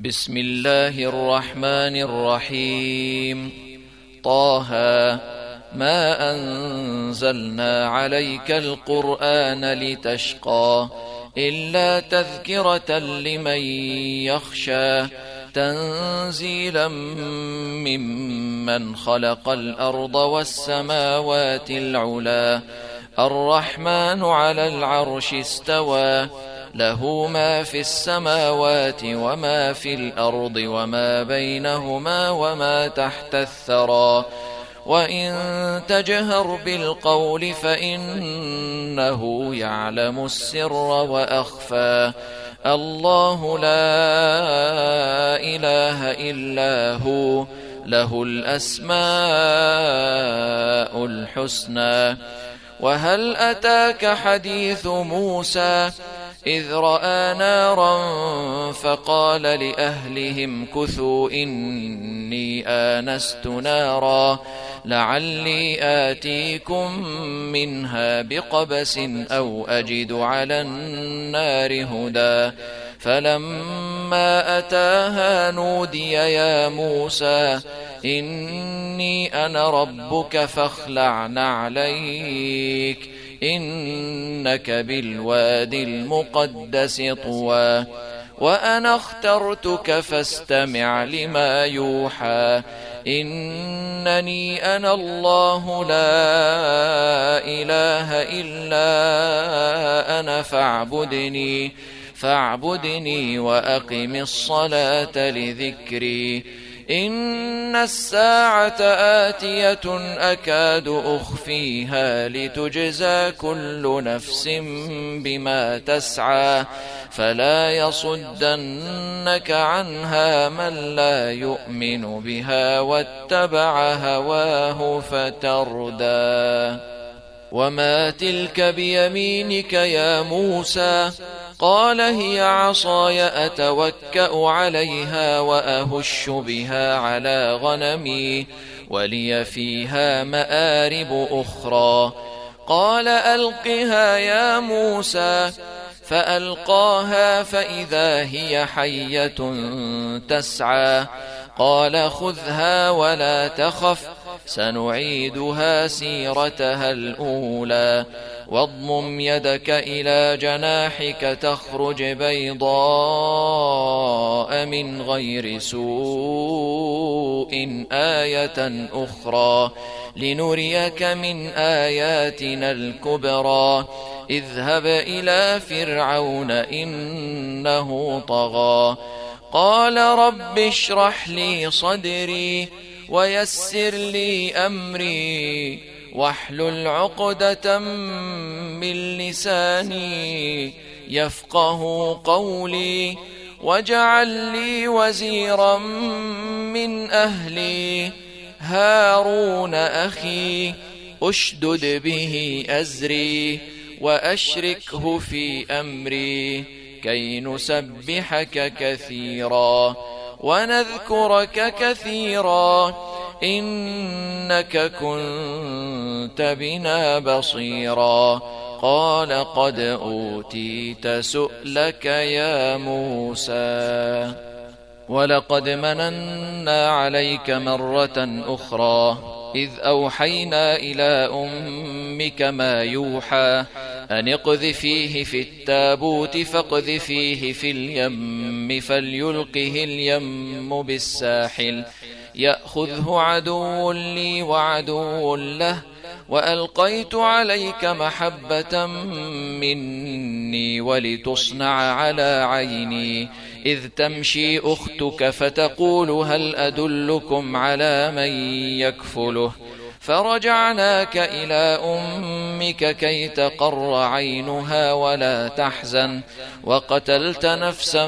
بسم الله الرحمن الرحيم. طه ما أنزلنا عليك القرآن لتشقى إلا تذكرة لمن يخشى تنزيلا ممن خلق الأرض والسماوات العلا الرحمن على العرش استوى له ما في السماوات وما في الأرض وما بينهما وما تحت الثرى وإن تجهر بالقول فإنه يعلم السر وأخفى الله لا إله إلا هو له الأسماء الحسنى. وهل أتاك حديث موسى إذ رأى نارا فقال لأهلهم كثوا إني آنست نارا لعلي آتيكم منها بقبس أو أجد على النار هدى فلما أتاها نودي يا موسى إني أنا ربك فاخلع نعليك إنك بالواد المقدس طوى وأنا اخترتك فاستمع لما يوحى إنني أنا الله لا إله إلا أنا فاعبدني وأقم الصلاة لذكري إن الساعة آتية أكاد أخفيها لتجزى كل نفس بما تسعى فلا يصدنك عنها من لا يؤمن بها واتبع هواه فتردى. وما تلك بيمينك يا موسى قال هي عصاي أتوكأ عليها وأهش بها على غنمي ولي فيها مآرب أخرى قال ألقها يا موسى فألقاها فإذا هي حية تسعى قال خذها ولا تخف سنعيدها سيرتها الأولى واضمم يدك إلى جناحك تخرج بيضاء من غير سوء آية أخرى لنريك من آياتنا الكبرى اذهب إلى فرعون إنه طغى قال رب اشرح لي صدري ويسر لي أمري واحلل عقدة من لساني يفقه قولي واجعل لي وزيرا من أهلي هارون أخي أشدد به أزري وأشركه في أمري كي نسبحك كثيرا ونذكرك كثيرا إنك كنت بنا بصيرا قال قد أوتيت سؤلك يا موسى ولقد مننا عليك مرة أخرى إذ أوحينا إلى أمك ما يوحى أن اقذفيه في التابوت فاقذفيه في اليم فليلقه اليم بالساحل يأخذه عدو لي وعدو له وألقيت عليك محبة مني ولتصنع على عيني إذ تمشي أختك فتقول هل أدلكم على من يكفله فرجعناك إلى أمك كي تقر عينها ولا تحزن وقتلت نفسا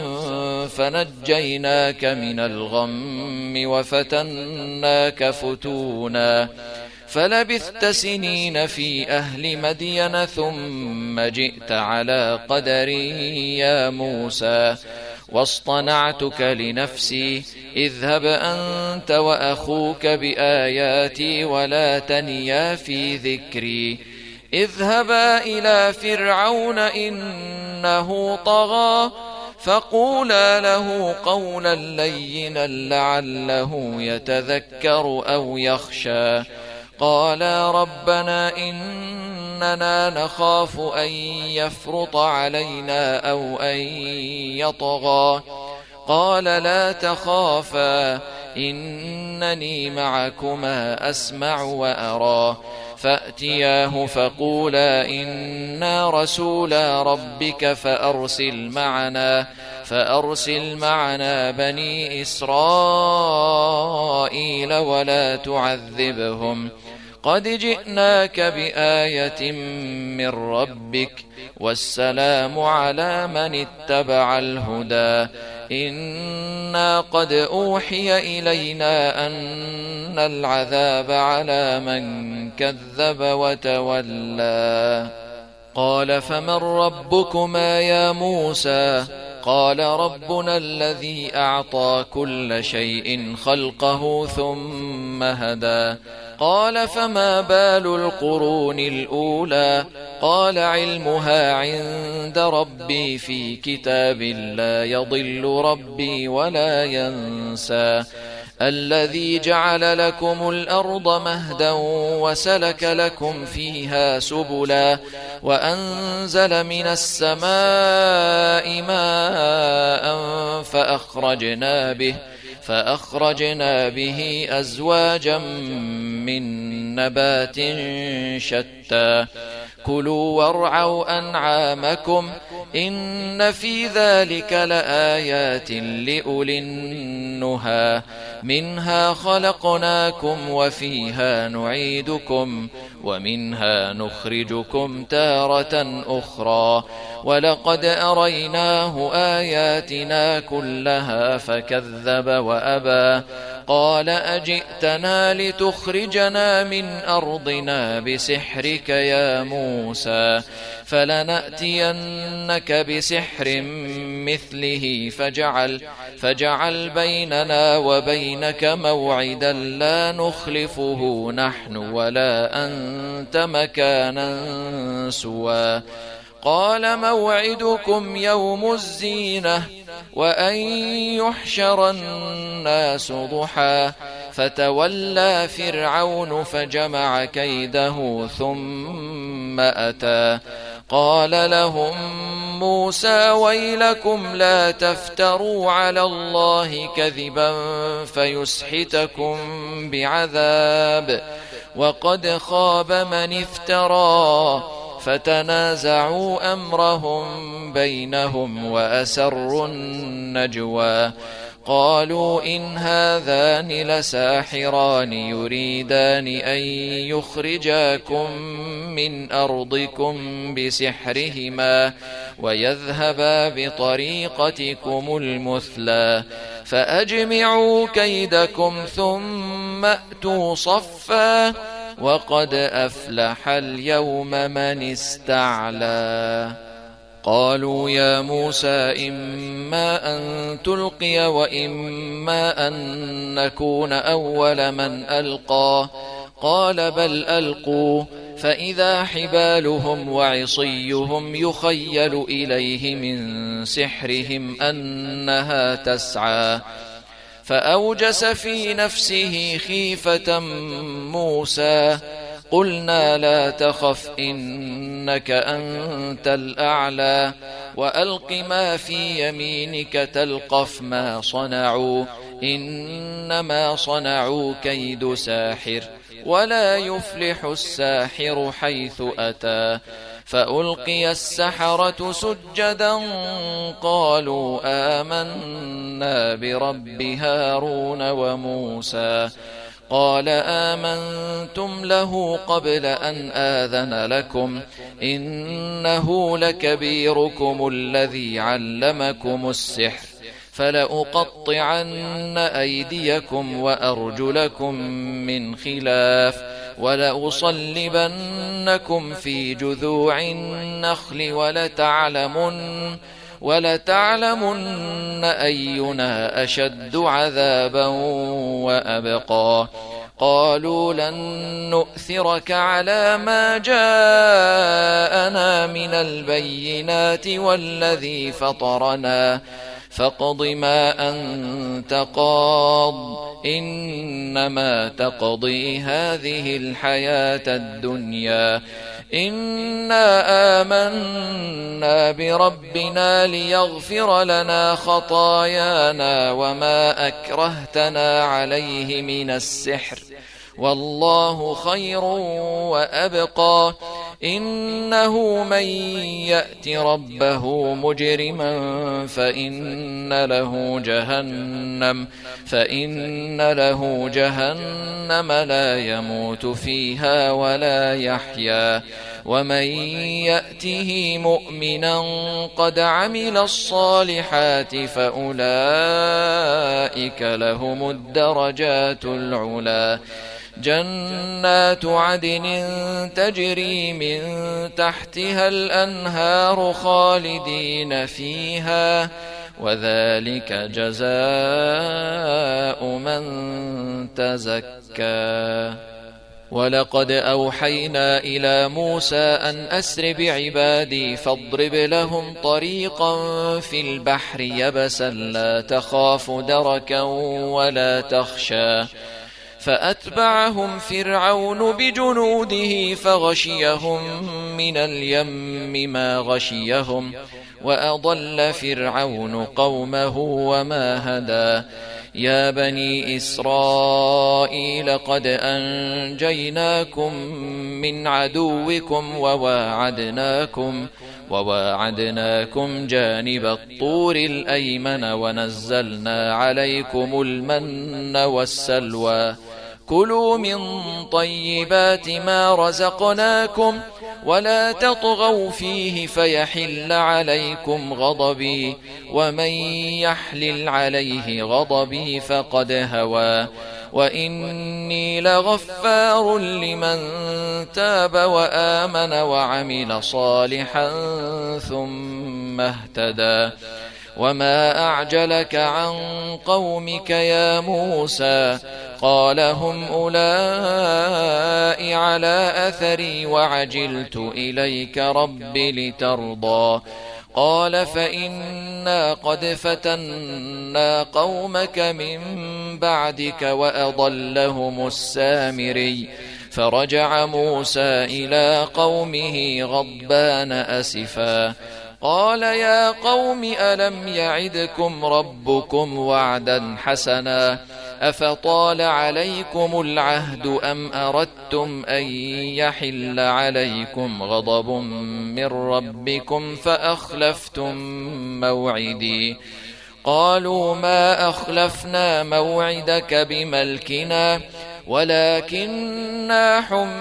فنجيناك من الغم وفتناك فتونا فلبثت سنين في أهل مدين ثم جئت على قدر يا موسى واصطنعتك لنفسي اذهب أنت وأخوك بآياتي ولا تنيا في ذكري اذهبا إلى فرعون إنه طغى فقولا له قولا لينا لعله يتذكر أو يخشى. قالا ربنا إننا نخاف أن يفرط علينا أو أن يطغى. قال لا تخافا إنني معكما أسمع وأرى. فأتياه فقولا إنا رسولا ربك فأرسل معنا بني إسرائيل ولا تعذبهم قد جئناك بآية من ربك والسلام على من اتبع الهدى. إنا قد أوحي إلينا أن العذاب على من كذب وتولى. قال فمن ربكما يا موسى؟ قال ربنا الذي أعطى كل شيء خلقه ثم هدى. قال فما بال القرون الأولى؟ قال علمها عند ربي في كتاب لا يضل ربي ولا ينسى. الذي جعل لكم الأرض مهدا وسلك لكم فيها سبلا وأنزل من السماء ماء فأخرجنا به أزواجا من نبات شتى. كلوا وارعوا أنعامكم إن في ذلك لآيات لأولي النهى. منها خلقناكم وفيها نعيدكم ومنها نخرجكم تارة أخرى. ولقد أريناه آياتنا كلها فكذب وأبى. قال أجئتنا لتخرجنا من أرضنا بسحرك يا موسى؟ فلنأتينك بسحر مثله فاجعل بيننا وبينك موعدا لا نخلفه نحن ولا أنت مكانا سوى. قال موعدكم يوم الزينة وأن يحشر الناس ضحى. فتولى فرعون فجمع كيده ثم أتى. قال لهم موسى ويلكم لا تفتروا على الله كذبا فيسحتكم بعذاب وقد خاب من افترى. فتنازعوا أمرهم بينهم وأسروا النجوى. قالوا إن هذان لساحران يريدان أن يخرجاكم من أرضكم بسحرهما ويذهبا بطريقتكم المثلى. فأجمعوا كيدكم ثم أتوا صفا وقد أفلح اليوم من استعلى. قالوا يا موسى إما أن تلقي وإما أن نكون أول من ألقى. قال بل ألقوا. فإذا حبالهم وعصيهم يخيل إليه من سحرهم أنها تسعى. فأوجس في نفسه خيفة موسى. قلنا لا تخف إنك أنت الأعلى وألق ما في يمينك تلقف ما صنعوا إنما صنعوا كيد ساحر ولا يفلح الساحر حيث أتى. فألقي السحرة سجدا قالوا آمنا برب هارون وموسى. قال آمنتم له قبل أن آذن لكم إنه لكبيركم الذي علمكم السحر فلأقطعن أيديكم وأرجلكم من خلاف ولأصلبنكم في جذوع النخل ولتعلمن أينا أشد عذابا وأبقى. قالوا لن نؤثرك على ما جاءنا من البينات والذي فطرنا فاقض ما أنت قاض إنما تقضي هذه الحياة الدنيا إنا آمنا بربنا ليغفر لنا خطايانا وما أكرهتنا عليه من السحر والله خير وأبقى إنه من يأت ربه مجرما فإن له جهنم لا يموت فيها ولا يحيا ومن يأته مؤمنا قد عمل الصالحات فأولئك لهم الدرجات العلى جنات عدن تجري من تحتها الأنهار خالدين فيها وذلك جزاء من تزكى ولقد أوحينا إلى موسى أن أسر بعبادي فاضرب لهم طريقا في البحر يبسا لا تخاف دركا ولا تخشى فأتبعهم فرعون بجنوده فغشيهم من اليم ما غشيهم وأضل فرعون قومه وما هدى يا بني إسرائيل قد أنجيناكم من عدوكم وواعدناكم جانب الطور الأيمن ونزلنا عليكم المن والسلوى كلوا من طيبات ما رزقناكم ولا تطغوا فيه فيحل عليكم غضبي ومن يحلل عليه غضبي فقد هوى وإني لغفار لمن تاب وآمن وعمل صالحا ثم اهتدى وما أعجلك عن قومك يا موسى قال هم أولئك على أثري وعجلت إليك رب لترضى قال فإنا قد فتنا قومك من بعدك وأضلهم السامري فرجع موسى إلى قومه غضبان أسفا قال يا قوم ألم يعدكم ربكم وعدا حسنا أفطال عليكم العهد أم أردتم أن يحل عليكم غضب من ربكم فأخلفتم موعدي قالوا ما أخلفنا موعدك بملكنا ولكننا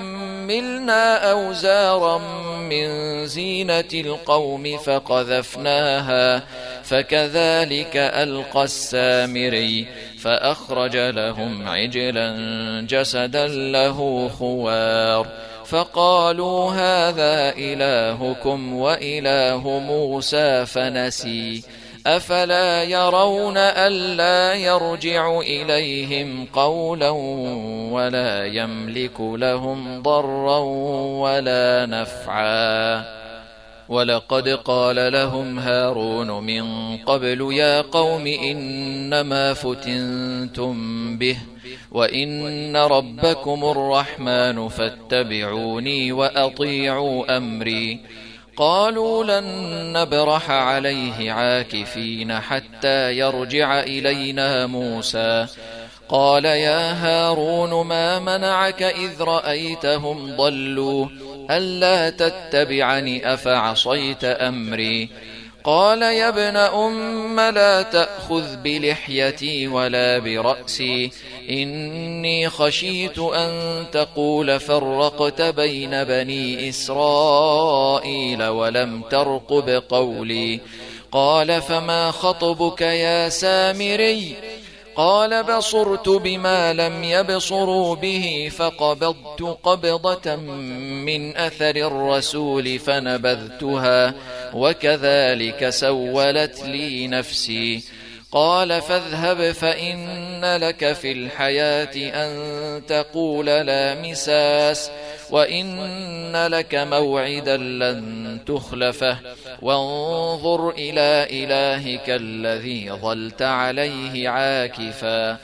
حملنا أوزارا من زينة القوم فقذفناها فكذلك ألقى السامري فأخرج لهم عجلا جسدا له خوار فقالوا هذا إلهكم وإله موسى فنسي أفلا يرون ألا يرجع إليهم قولا ولا يملك لهم ضرا ولا نفعا ولقد قال لهم هارون من قبل يا قوم إنما فتنتم به وإن ربكم الرحمن فاتبعوني وأطيعوا أمري قالوا لن نبرح عليه عاكفين حتى يرجع إلينا موسى قال يا هارون ما منعك إذ رأيتهم ضلوا ألا تتبعني أفعصيت أمري قال يا ابن أم لا تأخذ بلحيتي ولا برأسي إني خشيت أن تقول فرقت بين بني إسرائيل ولم ترقب قولي قال فما خطبك يا سامري قال بصرت بما لم يبصروا به فقبضت قبضة من أثر الرسول فنبذتها وكذلك سولت لي نفسي قال فاذهب فإن لك في الحياة أن تقول لا مساس وإن لك موعدا لن تخلفه وانظر إلى إلهك الذي ظلت عليه عاكفا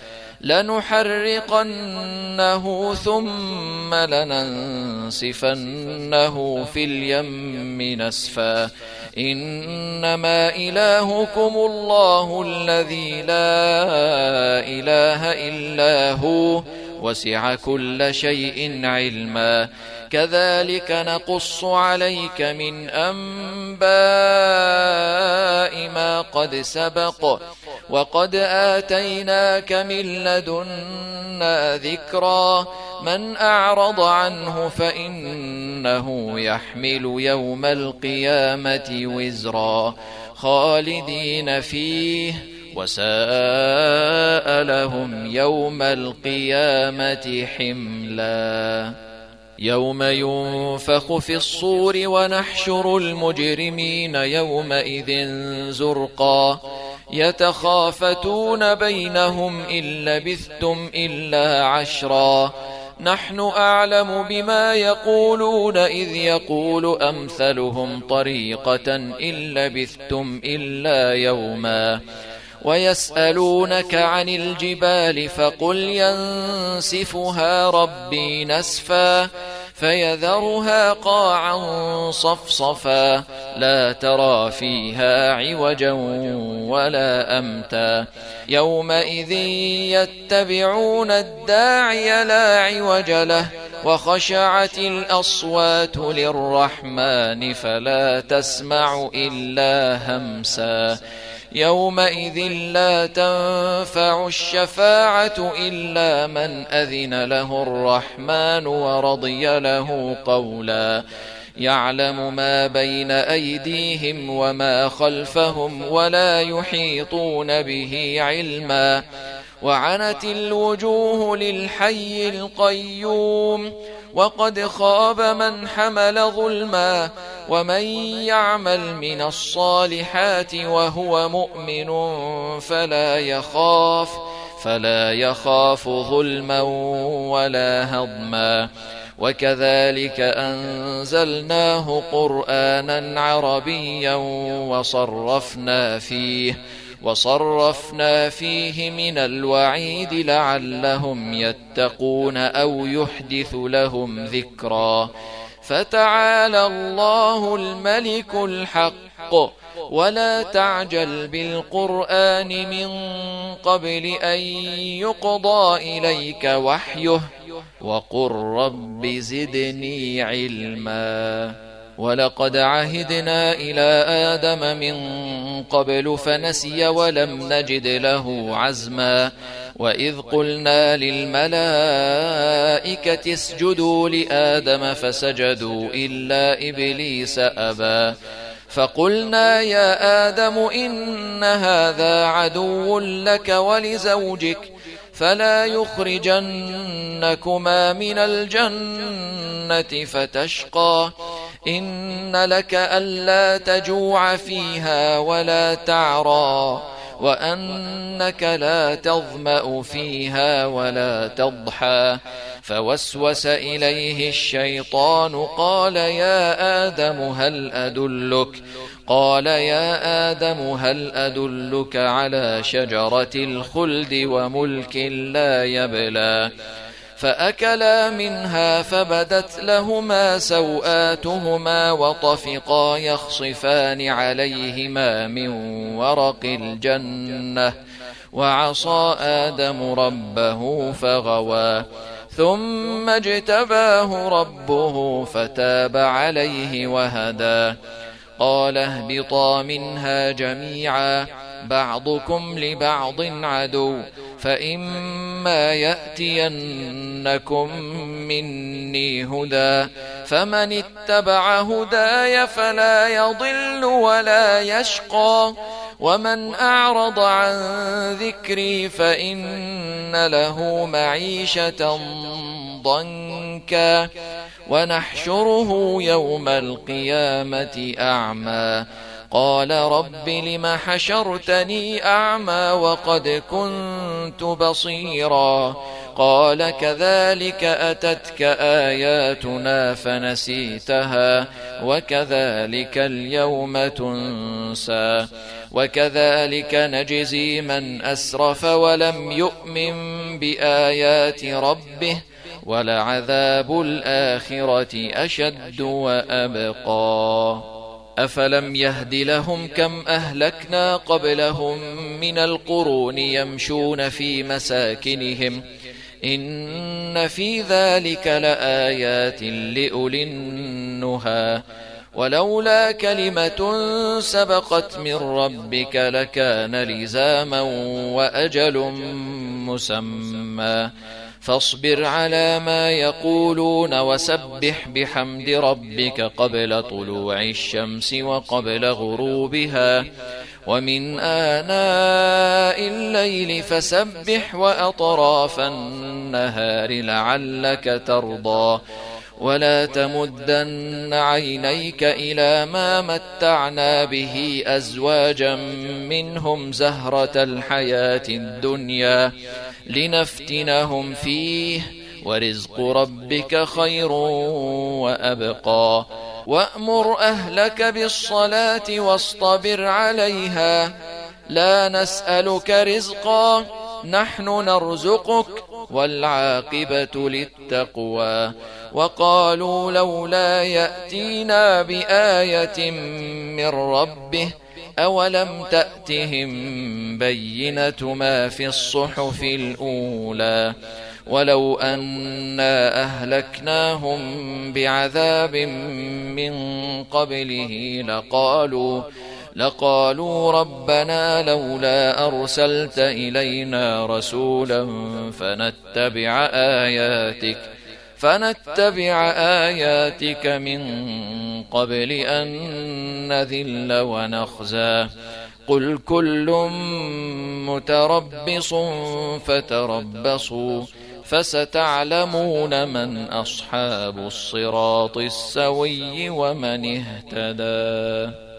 لنحرقنه ثم لننسفنه في اليم نسفا إنما إلهكم الله الذي لا إله إلا هو وسع كل شيء علما كذلك نقص عليك من أنباء ما قد سبق وقد آتيناك من لدنا ذكرا من أعرض عنه فإنه يحمل يوم القيامة وزرا خالدين فيه وساء لهم يوم القيامة حملا يوم ينفخ في الصور ونحشر المجرمين يومئذ زرقا يتخافتون بينهم إن لبثتم إلا عشرا نحن أعلم بما يقولون إذ يقول أمثلهم طريقة إن لبثتم إلا يوما ويسألونك عن الجبال فقل ينسفها ربي نسفا فيذرها قاعا صفصفا لا ترى فيها عوجا ولا أمتا يومئذ يتبعون الداعي لا عوج له وخشعت الأصوات للرحمن فلا تسمع إلا همسا يومئذ لا تنفع الشفاعة إلا من أذن له الرحمن ورضي له قولا يعلم ما بين أيديهم وما خلفهم ولا يحيطون به علما وعنت الوجوه للحي القيوم وقد خاب من حمل ظلما ومن يعمل من الصالحات وهو مؤمن فلا يخاف ظلما ولا هضما وكذلك أنزلناه قرآنا عربيا وصرفنا فيه من الوعيد لعلهم يتقون أو يحدث لهم ذكرا فتعالى الله الملك الحق ولا تعجل بالقرآن من قبل أن يقضى إليك وحيه وقل رب زدني علما ولقد عهدنا إلى آدم من قبل فنسي ولم نجد له عزما وإذ قلنا للملائكة اسجدوا لآدم فسجدوا إلا إبليس أبى فقلنا يا آدم إن هذا عدو لك ولزوجك فلا يخرجنكما من الجنة فتشقى إن لك ألا تجوع فيها ولا تعرى وأنك لا تظمأ فيها ولا تضحى فوسوس إليه الشيطان قال يا آدم هل أدلك على شجرة الخلد وملك لا يبلى فأكلا منها فبدت لهما سوآتهما وطفقا يخصفان عليهما من ورق الجنة وعصى آدم ربه فغوى ثم اجتباه ربه فتاب عليه وهدى قال اهبطا منها جميعا بعضكم لبعض عدو فإما يأتينكم مني هدى فمن اتبع هداي فلا يضل ولا يشقى ومن أعرض عن ذكري فإن له معيشة ضنكا ونحشره يوم القيامة أعمى قال رب لم حشرتني أعمى وقد كنت بصيرا قال كذلك أتتك آياتنا فنسيتها وكذلك اليوم تنسى وكذلك نجزي من أسرف ولم يؤمن بآيات ربه ولعذاب الآخرة أشد وأبقى أفلم يهد لهم كم أهلكنا قبلهم من القرون يمشون في مساكنهم إن في ذلك لآيات لأولي النهى ولولا كلمة سبقت من ربك لكان لزاما وأجل مسمى فاصبر على ما يقولون وسبح بحمد ربك قبل طلوع الشمس وقبل غروبها ومن آناء الليل فسبح وأطراف النهار لعلك ترضى ولا تمدن عينيك إلى ما متعنا به أزواجا منهم زهرة الحياة الدنيا لنفتنهم فيه ورزق ربك خير وأبقى وأمر أهلك بالصلاة واصطبر عليها لا نسألك رزقا نحن نرزقك والعاقبة للتقوى وقالوا لولا يأتينا بآية من ربه أولم تأتهم بينة ما في الصحف الأولى ولو أنا أهلكناهم بعذاب من قبله لقالوا ربنا لولا أرسلت إلينا رسولا فنتبع آياتك من قبل أن نذل ونخزى قل كل متربص فتربصوا فستعلمون من أصحاب الصراط السوي ومن اهتدى.